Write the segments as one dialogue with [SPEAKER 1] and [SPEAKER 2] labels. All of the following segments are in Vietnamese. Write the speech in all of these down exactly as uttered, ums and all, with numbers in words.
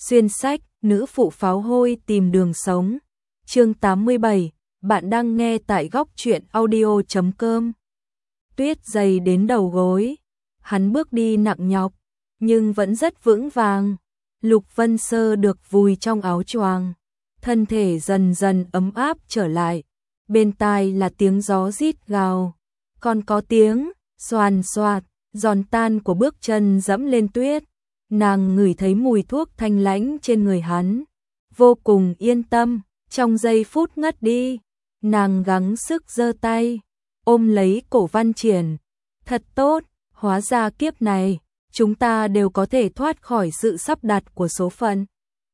[SPEAKER 1] Xuyên sách, nữ phụ pháo hôi tìm đường sống. Chương tám mươi bảy, bạn đang nghe tại góc truyện audio chấm com. Tuyết dày đến đầu gối, hắn bước đi nặng nhọc, nhưng vẫn rất vững vàng. Lục Vân Sơ được vùi trong áo choàng, thân thể dần dần ấm áp trở lại. Bên tai là tiếng gió rít gào, còn có tiếng xoàn xoạt, giòn tan của bước chân dẫm lên tuyết. Nàng ngửi thấy mùi thuốc thanh lãnh trên người hắn, vô cùng yên tâm. Trong giây phút ngất đi, nàng gắng sức giơ tay, ôm lấy cổ Văn Triển. Thật tốt, hóa ra kiếp này, chúng ta đều có thể thoát khỏi sự sắp đặt của số phận.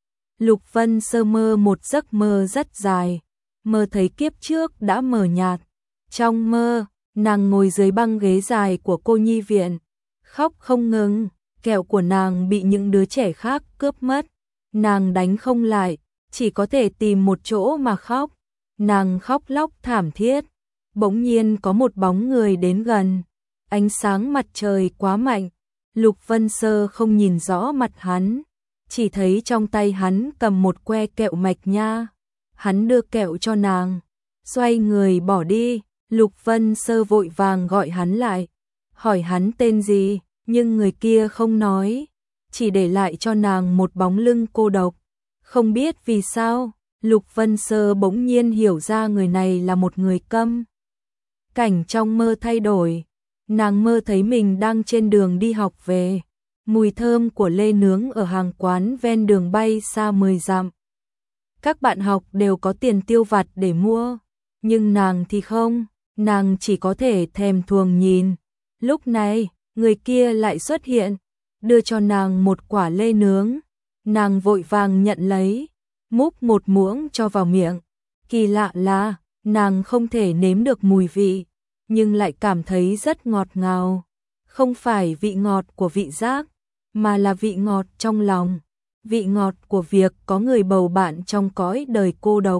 [SPEAKER 1] Lục Vân Sơ mơ một giấc mơ rất dài, mơ thấy kiếp trước đã mờ nhạt. Trong mơ, nàng ngồi dưới băng ghế dài của cô nhi viện, khóc không ngừng. Kẹo của nàng bị những đứa trẻ khác cướp mất, nàng đánh không lại, chỉ có thể tìm một chỗ mà khóc. Nàng khóc lóc thảm thiết, bỗng nhiên có một bóng người đến gần. Ánh sáng mặt trời quá mạnh, Lục Vân Sơ không nhìn rõ mặt hắn, chỉ thấy trong tay hắn cầm một que kẹo mạch nha. Hắn đưa kẹo cho nàng, xoay người bỏ đi. Lục Vân Sơ vội vàng gọi hắn lại, hỏi hắn tên gì. Nhưng người kia không nói, chỉ để lại cho nàng một bóng lưng cô độc. Không biết vì sao, Lục Vân Sơ bỗng nhiên hiểu ra người này là một người câm. Cảnh trong mơ thay đổi, nàng mơ thấy mình đang trên đường đi học về. Mùi thơm của lê nướng ở hàng quán ven đường bay xa mười dặm. Các bạn học đều có tiền tiêu vặt để mua, nhưng nàng thì không, nàng chỉ có thể thèm thuồng nhìn. Lúc này, người kia lại xuất hiện, đưa cho nàng một quả lê nướng. Nàng vội vàng nhận lấy, múc một muỗng cho vào miệng. Kỳ lạ là, nàng không thể nếm được mùi vị, nhưng lại cảm thấy rất ngọt ngào. Không phải vị ngọt của vị giác, mà là vị ngọt trong lòng, vị ngọt của việc có người bầu bạn trong cõi đời cô độc.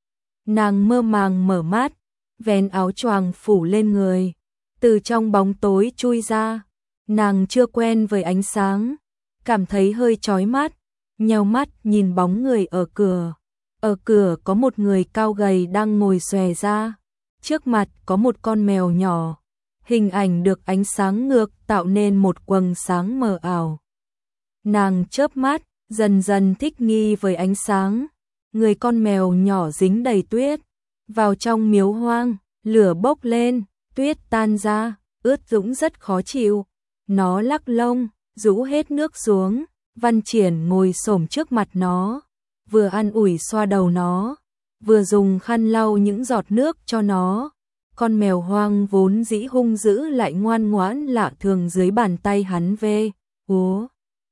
[SPEAKER 1] Nàng mơ màng mở mắt, vén áo choàng phủ lên người. Từ trong bóng tối chui ra, nàng chưa quen với ánh sáng, cảm thấy hơi chói mắt, nheo mắt nhìn bóng người ở cửa. Ở cửa có một người cao gầy đang ngồi xòe ra, trước mặt có một con mèo nhỏ. Hình ảnh được ánh sáng ngược tạo nên một quầng sáng mờ ảo. Nàng chớp mắt, dần dần thích nghi với ánh sáng. Người con mèo nhỏ dính đầy tuyết, vào trong miếu hoang, lửa bốc lên. Tuyết tan ra, ướt dũng rất khó chịu. Nó lắc lông, rũ hết nước xuống. Văn Triển ngồi xổm trước mặt nó, vừa an ủi xoa đầu nó, vừa dùng khăn lau những giọt nước cho nó. Con mèo hoang vốn dĩ hung dữ lại ngoan ngoãn lạ thường dưới bàn tay hắn ve, úa,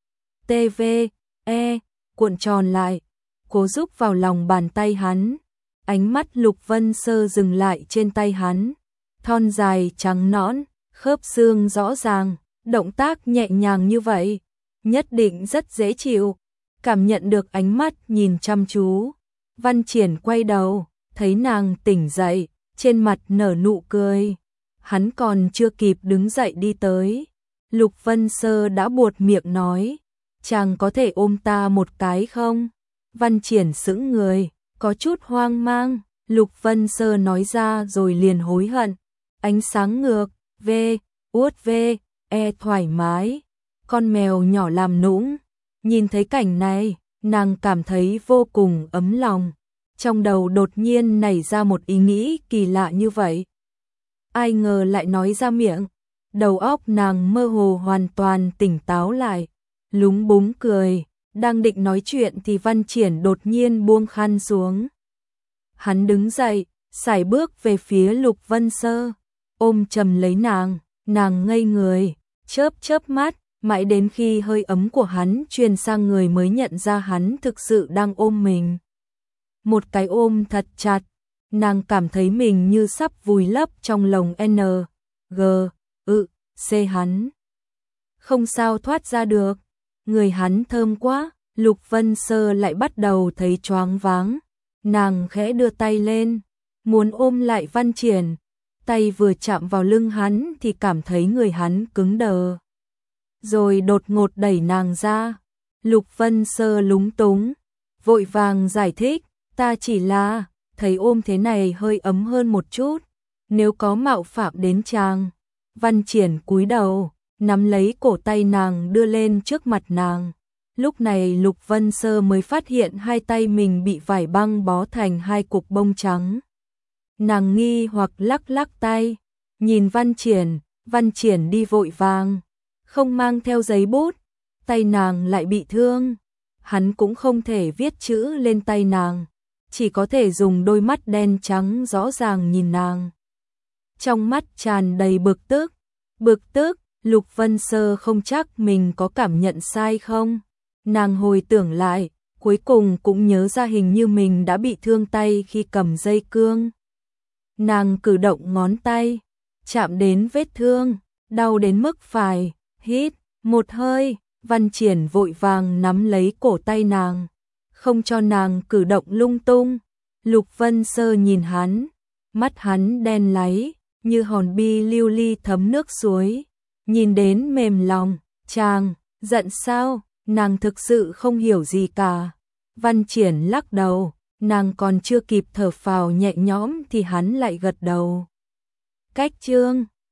[SPEAKER 1] tê vê, e, cuộn tròn lại, cố giúp vào lòng bàn tay hắn. Ánh mắt Lục Vân Sơ dừng lại trên tay hắn. Thon dài trắng nõn, khớp xương rõ ràng, động tác nhẹ nhàng như vậy, nhất định rất dễ chịu. Cảm nhận được ánh mắt nhìn chăm chú, Văn Triển quay đầu, thấy nàng tỉnh dậy, trên mặt nở nụ cười. Hắn còn chưa kịp đứng dậy đi tới, Lục Vân Sơ đã buột miệng nói, chàng có thể ôm ta một cái không? Văn Triển sững người, có chút hoang mang. Lục Vân Sơ nói ra rồi liền hối hận. Ánh sáng ngược, v, uốt v, e thoải mái. Con mèo nhỏ làm nũng. Nhìn thấy cảnh này, nàng cảm thấy vô cùng ấm lòng. Trong đầu đột nhiên nảy ra một ý nghĩ kỳ lạ như vậy. Ai ngờ lại nói ra miệng. Đầu óc nàng mơ hồ hoàn toàn tỉnh táo lại. Lúng búng cười, đang định nói chuyện thì Văn Triển đột nhiên buông khăn xuống. Hắn đứng dậy, sải bước về phía Lục Vân Sơ, ôm chầm lấy nàng. Nàng ngây người, chớp chớp mắt, mãi đến khi hơi ấm của hắn truyền sang người mới nhận ra hắn thực sự đang ôm mình. Một cái ôm thật chặt, nàng cảm thấy mình như sắp vùi lấp trong lồng N, G, ự, C hắn. Không sao thoát ra được, người hắn thơm quá. Lục Vân Sơ lại bắt đầu thấy choáng váng. Nàng khẽ đưa tay lên, muốn ôm lại Văn Triển. Tay vừa chạm vào lưng hắn thì cảm thấy người hắn cứng đờ. Rồi đột ngột đẩy nàng ra. Lục Vân Sơ lúng túng, vội vàng giải thích, ta chỉ là thấy ôm thế này hơi ấm hơn một chút, nếu có mạo phạm đến chàng. Văn Triển cúi đầu, nắm lấy cổ tay nàng đưa lên trước mặt nàng. Lúc này Lục Vân Sơ mới phát hiện hai tay mình bị vải băng bó thành hai cục bông trắng. Nàng nghi hoặc lắc lắc tay, nhìn Văn Triển, Văn Triển đi vội vàng, không mang theo giấy bút, tay nàng lại bị thương. Hắn cũng không thể viết chữ lên tay nàng, chỉ có thể dùng đôi mắt đen trắng rõ ràng nhìn nàng. Trong mắt tràn đầy bực tức, bực tức, Lục Vân Sơ không chắc mình có cảm nhận sai không. Nàng hồi tưởng lại, cuối cùng cũng nhớ ra hình như mình đã bị thương tay khi cầm dây cương. Nàng cử động ngón tay, chạm đến vết thương, đau đến mức phải hít một hơi. Văn Triển vội vàng nắm lấy cổ tay nàng, không cho nàng cử động lung tung. Lục Vân Sơ nhìn hắn, mắt hắn đen láy, như hòn bi lưu ly thấm nước suối, nhìn đến mềm lòng. Chàng, giận sao? Nàng thực sự không hiểu gì cả. Văn Triển lắc đầu, nàng còn chưa kịp thở phào nhẹ nhõm thì hắn lại gật đầu. Cách chương